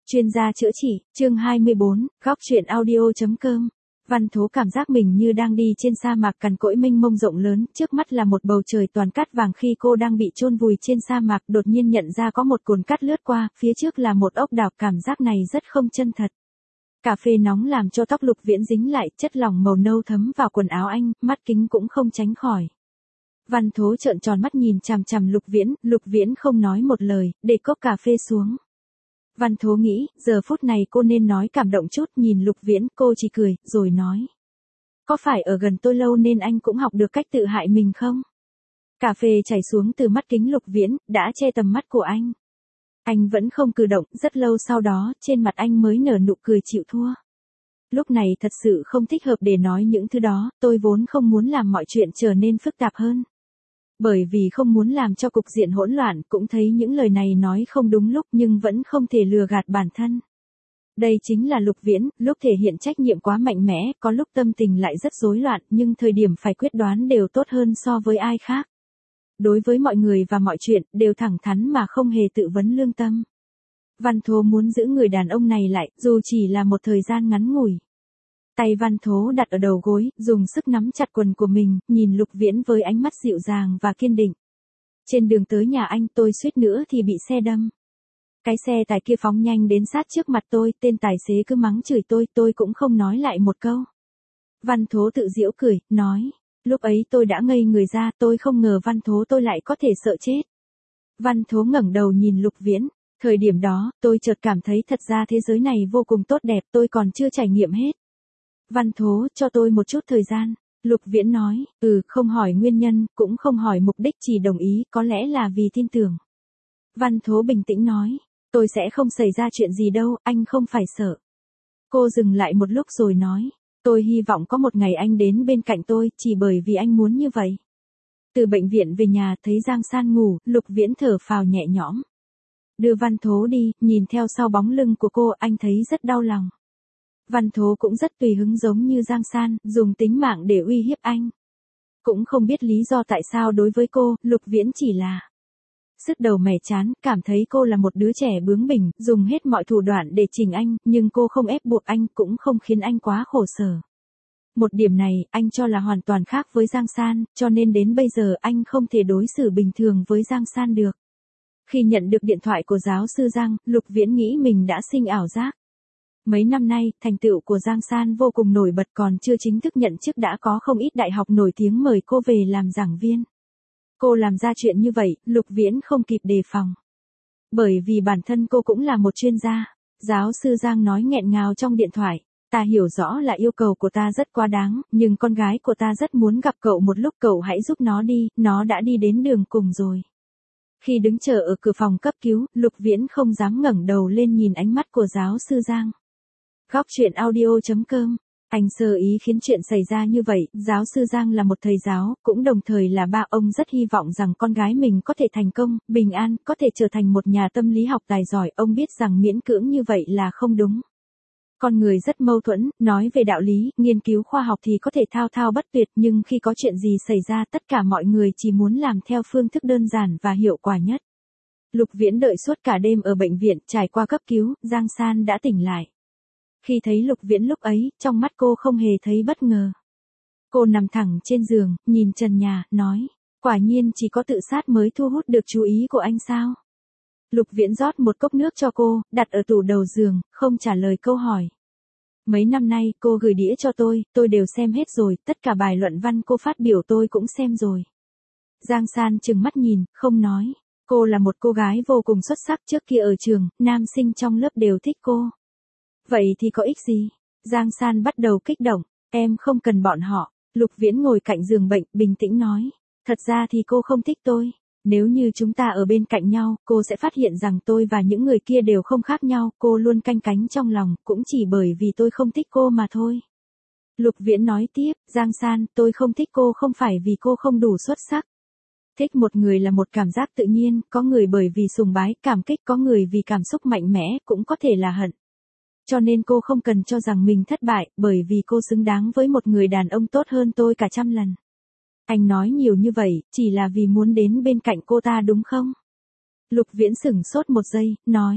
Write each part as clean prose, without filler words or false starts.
Chuyên gia chữa trị, chương 24, góc truyện audio.com. Văn Thố cảm giác mình như đang đi trên sa mạc cằn cỗi mênh mông rộng lớn, trước mắt là một bầu trời toàn cát vàng. Khi cô đang bị chôn vùi trên sa mạc, đột nhiên nhận ra có một cồn cát lướt qua, phía trước là một ốc đảo. Cảm giác này rất không chân thật. Cà phê nóng làm cho tóc Lục Viễn dính lại, chất lỏng màu nâu thấm vào quần áo anh, mắt kính cũng không tránh khỏi. Văn Thố trợn tròn mắt nhìn chằm chằm Lục Viễn không nói một lời, để cốc cà phê xuống. Văn Thố nghĩ, giờ phút này cô nên nói cảm động chút, nhìn Lục Viễn, cô chỉ cười, rồi nói. Có phải ở gần tôi lâu nên anh cũng học được cách tự hại mình không? Cà phê chảy xuống từ mắt kính Lục Viễn, đã che tầm mắt của anh. Anh vẫn không cử động, rất lâu sau đó, trên mặt anh mới nở nụ cười chịu thua. Lúc này thật sự không thích hợp để nói những thứ đó, tôi vốn không muốn làm mọi chuyện trở nên phức tạp hơn. Bởi vì không muốn làm cho cục diện hỗn loạn, cũng thấy những lời này nói không đúng lúc nhưng vẫn không thể lừa gạt bản thân. Đây chính là Lục Viễn, lúc thể hiện trách nhiệm quá mạnh mẽ, có lúc tâm tình lại rất rối loạn, nhưng thời điểm phải quyết đoán đều tốt hơn so với ai khác. Đối với mọi người và mọi chuyện, đều thẳng thắn mà không hề tự vấn lương tâm. Văn Thố muốn giữ người đàn ông này lại, dù chỉ là một thời gian ngắn ngủi. Tay Văn Thố đặt ở đầu gối, dùng sức nắm chặt quần của mình, nhìn Lục Viễn với ánh mắt dịu dàng và kiên định. Trên đường tới nhà anh tôi suýt nữa thì bị xe đâm. Cái xe tải kia phóng nhanh đến sát trước mặt tôi, tên tài xế cứ mắng chửi tôi cũng không nói lại một câu. Văn Thố tự giễu cười, nói, lúc ấy tôi đã ngây người ra, tôi không ngờ Văn Thố tôi lại có thể sợ chết. Văn Thố ngẩng đầu nhìn Lục Viễn. Thời điểm đó, tôi chợt cảm thấy thật ra thế giới này vô cùng tốt đẹp, tôi còn chưa trải nghiệm hết. Văn Thố, cho tôi một chút thời gian. Lục Viễn nói, không hỏi nguyên nhân, cũng không hỏi mục đích, chỉ đồng ý, có lẽ là vì tin tưởng. Văn Thố bình tĩnh nói, tôi sẽ không xảy ra chuyện gì đâu, anh không phải sợ. Cô dừng lại một lúc rồi nói, tôi hy vọng có một ngày anh đến bên cạnh tôi, chỉ bởi vì anh muốn như vậy. Từ bệnh viện về nhà thấy Giang San ngủ, Lục Viễn thở phào nhẹ nhõm. Đưa Văn Thố đi, nhìn theo sau bóng lưng của cô, anh thấy rất đau lòng. Văn Thố cũng rất tùy hứng giống như Giang San, dùng tính mạng để uy hiếp anh. Cũng không biết lý do tại sao đối với cô, Lục Viễn chỉ là sứt đầu mẻ chán, cảm thấy cô là một đứa trẻ bướng bỉnh, dùng hết mọi thủ đoạn để chỉnh anh, nhưng cô không ép buộc anh, cũng không khiến anh quá khổ sở. Một điểm này, anh cho là hoàn toàn khác với Giang San, cho nên đến bây giờ anh không thể đối xử bình thường với Giang San được. Khi nhận được điện thoại của giáo sư Giang, Lục Viễn nghĩ mình đã sinh ảo giác. Mấy năm nay, thành tựu của Giang San vô cùng nổi bật, còn chưa chính thức nhận chức đã có không ít đại học nổi tiếng mời cô về làm giảng viên. Cô làm ra chuyện như vậy, Lục Viễn không kịp đề phòng. Bởi vì bản thân cô cũng là một chuyên gia. Giáo sư Giang nói nghẹn ngào trong điện thoại. Ta hiểu rõ là yêu cầu của ta rất quá đáng, nhưng con gái của ta rất muốn gặp cậu một lúc, cậu hãy giúp nó đi, nó đã đi đến đường cùng rồi. Khi đứng chờ ở cửa phòng cấp cứu, Lục Viễn không dám ngẩng đầu lên nhìn ánh mắt của giáo sư Giang. Góc truyện audio.com. Anh sơ ý khiến chuyện xảy ra như vậy, giáo sư Giang là một thầy giáo, cũng đồng thời là ba. Ông rất hy vọng rằng con gái mình có thể thành công, bình an, có thể trở thành một nhà tâm lý học tài giỏi. Ông biết rằng miễn cưỡng như vậy là không đúng. Con người rất mâu thuẫn, nói về đạo lý, nghiên cứu khoa học thì có thể thao thao bất tuyệt, nhưng khi có chuyện gì xảy ra tất cả mọi người chỉ muốn làm theo phương thức đơn giản và hiệu quả nhất. Lục Viễn đợi suốt cả đêm ở bệnh viện, trải qua cấp cứu, Giang San đã tỉnh lại. Khi thấy Lục Viễn lúc ấy, trong mắt cô không hề thấy bất ngờ. Cô nằm thẳng trên giường, nhìn trần nhà, nói, quả nhiên chỉ có tự sát mới thu hút được chú ý của anh sao? Lục Viễn rót một cốc nước cho cô, đặt ở tủ đầu giường, không trả lời câu hỏi. Mấy năm nay, cô gửi đĩa cho tôi đều xem hết rồi, tất cả bài luận văn cô phát biểu tôi cũng xem rồi. Giang San trừng mắt nhìn, không nói. Cô là một cô gái vô cùng xuất sắc, trước kia ở trường, nam sinh trong lớp đều thích cô. Vậy thì có ích gì? Giang San bắt đầu kích động, em không cần bọn họ. Lục Viễn ngồi cạnh giường bệnh, bình tĩnh nói, thật ra thì cô không thích tôi. Nếu như chúng ta ở bên cạnh nhau, cô sẽ phát hiện rằng tôi và những người kia đều không khác nhau, cô luôn canh cánh trong lòng, cũng chỉ bởi vì tôi không thích cô mà thôi. Lục Viễn nói tiếp, Giang San, tôi không thích cô không phải vì cô không đủ xuất sắc. Thích một người là một cảm giác tự nhiên, có người bởi vì sùng bái, cảm kích, có người vì cảm xúc mạnh mẽ, cũng có thể là hận. Cho nên cô không cần cho rằng mình thất bại, bởi vì cô xứng đáng với một người đàn ông tốt hơn tôi cả trăm lần. Anh nói nhiều như vậy, chỉ là vì muốn đến bên cạnh cô ta đúng không? Lục Viễn sửng sốt một giây, nói,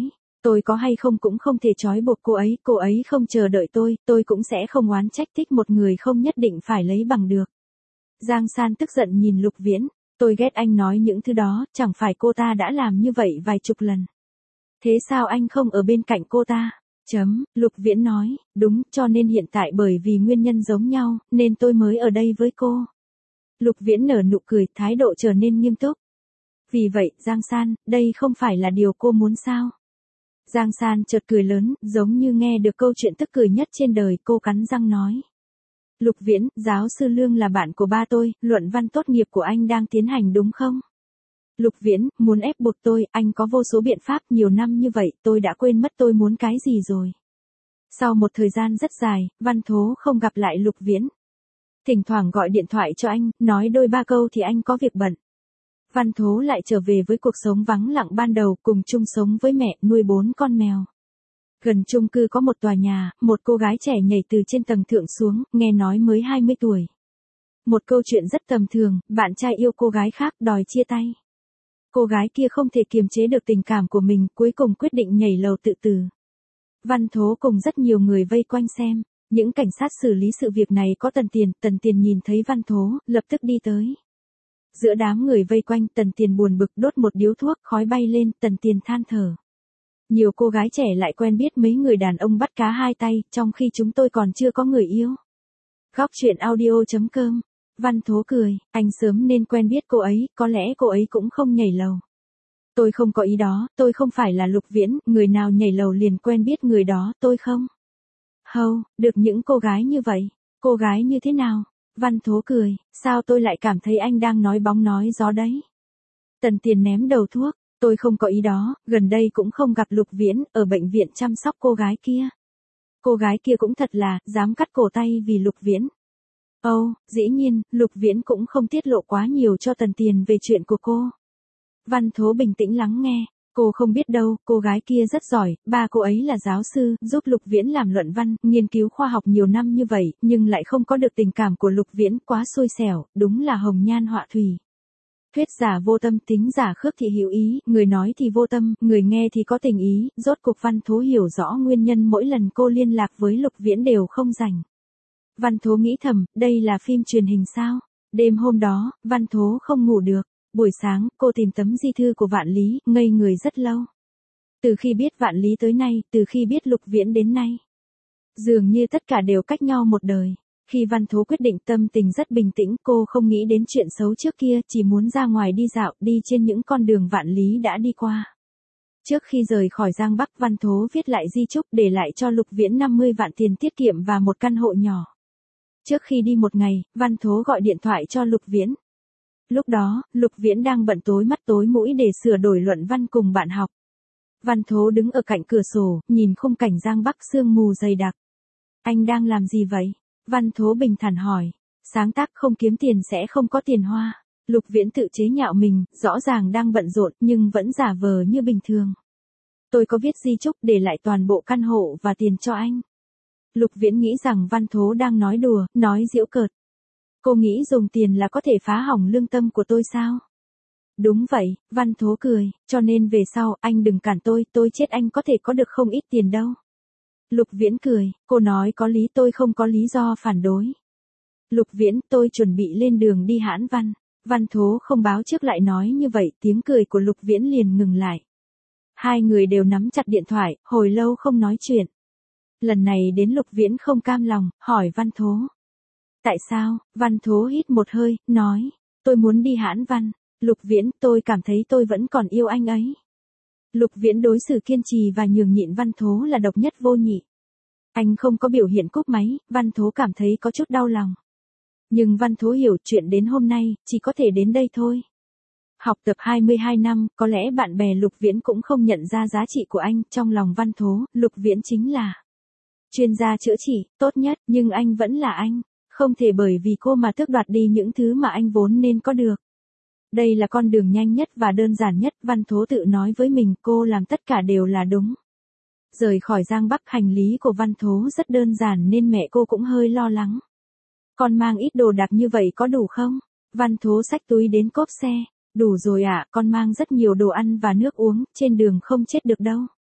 Tôi có hay không cũng không thể trói buộc cô ấy không chờ đợi tôi cũng sẽ không oán trách, thích một người không nhất định phải lấy bằng được. Giang San tức giận nhìn Lục Viễn, tôi ghét anh nói những thứ đó, chẳng phải cô ta đã làm như vậy vài chục lần. Thế sao anh không ở bên cạnh cô ta? Lục Viễn nói, đúng, cho nên hiện tại bởi vì nguyên nhân giống nhau, nên tôi mới ở đây với cô. Lục Viễn nở nụ cười, thái độ trở nên nghiêm túc. Vì vậy, Giang San, đây không phải là điều cô muốn sao? Giang San chợt cười lớn, giống như nghe được câu chuyện tức cười nhất trên đời, cô cắn răng nói. Lục Viễn, giáo sư Lương là bạn của ba tôi, luận văn tốt nghiệp của anh đang tiến hành đúng không? Lục Viễn, muốn ép buộc tôi, anh có vô số biện pháp, nhiều năm như vậy, tôi đã quên mất tôi muốn cái gì rồi. Sau một thời gian rất dài, Văn Thố không gặp lại Lục Viễn. Thỉnh thoảng gọi điện thoại cho anh, nói đôi ba câu thì anh có việc bận. Văn Thố lại trở về với cuộc sống vắng lặng ban đầu, cùng chung sống với mẹ, nuôi 4 con mèo. Gần chung cư có một tòa nhà, một cô gái trẻ nhảy từ trên tầng thượng xuống, nghe nói mới 20 tuổi. Một câu chuyện rất tầm thường, bạn trai yêu cô gái khác, đòi chia tay. Cô gái kia không thể kiềm chế được tình cảm của mình, cuối cùng quyết định nhảy lầu tự tử. Văn Thố cùng rất nhiều người vây quanh xem. Những cảnh sát xử lý sự việc này có Tần Tiền nhìn thấy Văn Thố, lập tức đi tới. Giữa đám người vây quanh, Tần Tiền buồn bực đốt một điếu thuốc, khói bay lên, Tần Tiền than thở. Nhiều cô gái trẻ lại quen biết mấy người đàn ông bắt cá hai tay, trong khi chúng tôi còn chưa có người yêu. Góc chuyện audio.com. Văn Thố cười, anh sớm nên quen biết cô ấy, có lẽ cô ấy cũng không nhảy lầu. Tôi không có ý đó, tôi không phải là Lục Viễn, người nào nhảy lầu liền quen biết người đó, tôi không. Được những cô gái như vậy. Cô gái như thế nào? Văn Thố cười, sao tôi lại cảm thấy anh đang nói bóng nói gió đấy? Tần Tiền ném đầu thuốc, tôi không có ý đó, gần đây cũng không gặp Lục Viễn, ở bệnh viện chăm sóc cô gái kia. Cô gái kia cũng thật là, dám cắt cổ tay vì Lục Viễn. Dĩ nhiên, Lục Viễn cũng không tiết lộ quá nhiều cho Tần Tiền về chuyện của cô. Văn Thố bình tĩnh lắng nghe. Cô không biết đâu, cô gái kia rất giỏi, ba cô ấy là giáo sư, giúp Lục Viễn làm luận văn, nghiên cứu khoa học nhiều năm như vậy, nhưng lại không có được tình cảm của Lục Viễn, quá xui xẻo, đúng là hồng nhan họa thủy. Thuyết giả vô tâm, tính giả khước thì hữu ý, người nói thì vô tâm, người nghe thì có tình ý, rốt cuộc Văn Thố hiểu rõ nguyên nhân mỗi lần cô liên lạc với Lục Viễn đều không rảnh. Văn Thố nghĩ thầm, đây là phim truyền hình sao? Đêm hôm đó, Văn Thố không ngủ được. Buổi sáng, cô tìm tấm di thư của Vạn Lý, ngây người rất lâu. Từ khi biết Vạn Lý tới nay, từ khi biết Lục Viễn đến nay. Dường như tất cả đều cách nhau một đời. Khi Văn Thố quyết định, tâm tình rất bình tĩnh, cô không nghĩ đến chuyện xấu trước kia, chỉ muốn ra ngoài đi dạo, đi trên những con đường Vạn Lý đã đi qua. Trước khi rời khỏi Giang Bắc, Văn Thố viết lại di chúc để lại cho Lục Viễn 50 vạn tiền tiết kiệm và một căn hộ nhỏ. Trước khi đi một ngày, Văn Thố gọi điện thoại cho Lục Viễn. Lúc đó, Lục Viễn đang bận tối mắt tối mũi để sửa đổi luận văn cùng bạn học. Văn Thố đứng ở cạnh cửa sổ, nhìn khung cảnh Giang Bắc sương mù dày đặc. Anh đang làm gì vậy? Văn Thố bình thản hỏi. Sáng tác không kiếm tiền sẽ không có tiền hoa. Lục Viễn tự chế nhạo mình, rõ ràng đang bận rộn nhưng vẫn giả vờ như bình thường. Tôi có viết di chúc để lại toàn bộ căn hộ và tiền cho anh. Lục Viễn nghĩ rằng Văn Thố đang nói đùa, nói giễu cợt. Cô nghĩ dùng tiền là có thể phá hỏng lương tâm của tôi sao? Đúng vậy, Văn Thố cười, cho nên về sau, anh đừng cản tôi chết anh có thể có được không ít tiền đâu. Lục Viễn cười, cô nói có lý, tôi không có lý do phản đối. Lục Viễn, tôi chuẩn bị lên đường đi Hãn Văn. Văn Thố không báo trước lại nói như vậy, tiếng cười của Lục Viễn liền ngừng lại. Hai người đều nắm chặt điện thoại, hồi lâu không nói chuyện. Lần này đến Lục Viễn không cam lòng, hỏi Văn Thố. Tại sao? Văn Thố hít một hơi, nói. Tôi muốn đi Hãn Văn. Lục Viễn, tôi cảm thấy tôi vẫn còn yêu anh ấy. Lục Viễn đối xử kiên trì và nhường nhịn Văn Thố là độc nhất vô nhị. Anh không có biểu hiện cúp máy, Văn Thố cảm thấy có chút đau lòng. Nhưng Văn Thố hiểu chuyện đến hôm nay, chỉ có thể đến đây thôi. Học tập 22 năm, có lẽ bạn bè Lục Viễn cũng không nhận ra giá trị của anh, trong lòng Văn Thố, Lục Viễn chính là chuyên gia chữa trị, tốt nhất, nhưng anh vẫn là anh. Không thể bởi vì cô mà tước đoạt đi những thứ mà anh vốn nên có được. Đây là con đường nhanh nhất và đơn giản nhất, Văn Thố tự nói với mình, cô làm tất cả đều là đúng. Rời khỏi Giang Bắc, hành lý của Văn Thố rất đơn giản nên mẹ cô cũng hơi lo lắng. Con mang ít đồ đạc như vậy có đủ không? Văn Thố xách túi đến cốp xe. Đủ rồi ạ, con mang rất nhiều đồ ăn và nước uống, trên đường không chết được đâu.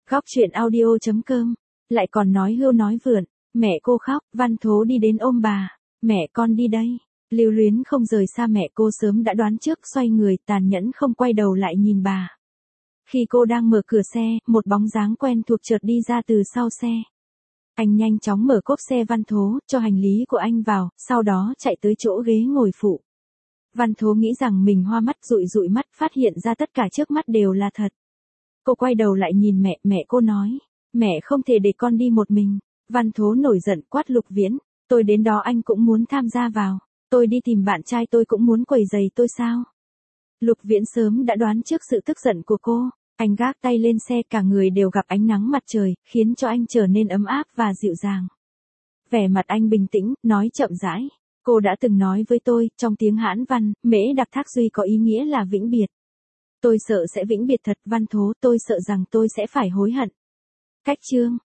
Góc chuyện audio.com. Lại còn nói hưu nói vượn. Mẹ cô khóc, Văn Thố đi đến ôm bà. Mẹ con đi đây. Lưu Luyến không rời xa mẹ cô sớm đã đoán trước, xoay người tàn nhẫn không quay đầu lại nhìn bà. Khi cô đang mở cửa xe, một bóng dáng quen thuộc chợt đi ra từ sau xe. Anh nhanh chóng mở cốp xe Văn Thố, cho hành lý của anh vào, sau đó chạy tới chỗ ghế ngồi phụ. Văn Thố nghĩ rằng mình hoa mắt, dụi mắt, phát hiện ra tất cả trước mắt đều là thật. Cô quay đầu lại nhìn mẹ, mẹ cô nói, mẹ không thể để con đi một mình. Văn Thố nổi giận quát Lục Viễn, tôi đến đó anh cũng muốn tham gia vào, tôi đi tìm bạn trai tôi cũng muốn quấy rầy tôi sao? Lục Viễn sớm đã đoán trước sự tức giận của cô, anh gác tay lên xe, cả người đều gặp ánh nắng mặt trời, khiến cho anh trở nên ấm áp và dịu dàng. Vẻ mặt anh bình tĩnh, nói chậm rãi, cô đã từng nói với tôi, trong tiếng Hán văn, Mễ Đặc Thác Duy có ý nghĩa là vĩnh biệt. Tôi sợ sẽ vĩnh biệt thật, Văn Thố, tôi sợ rằng tôi sẽ phải hối hận. Cách chương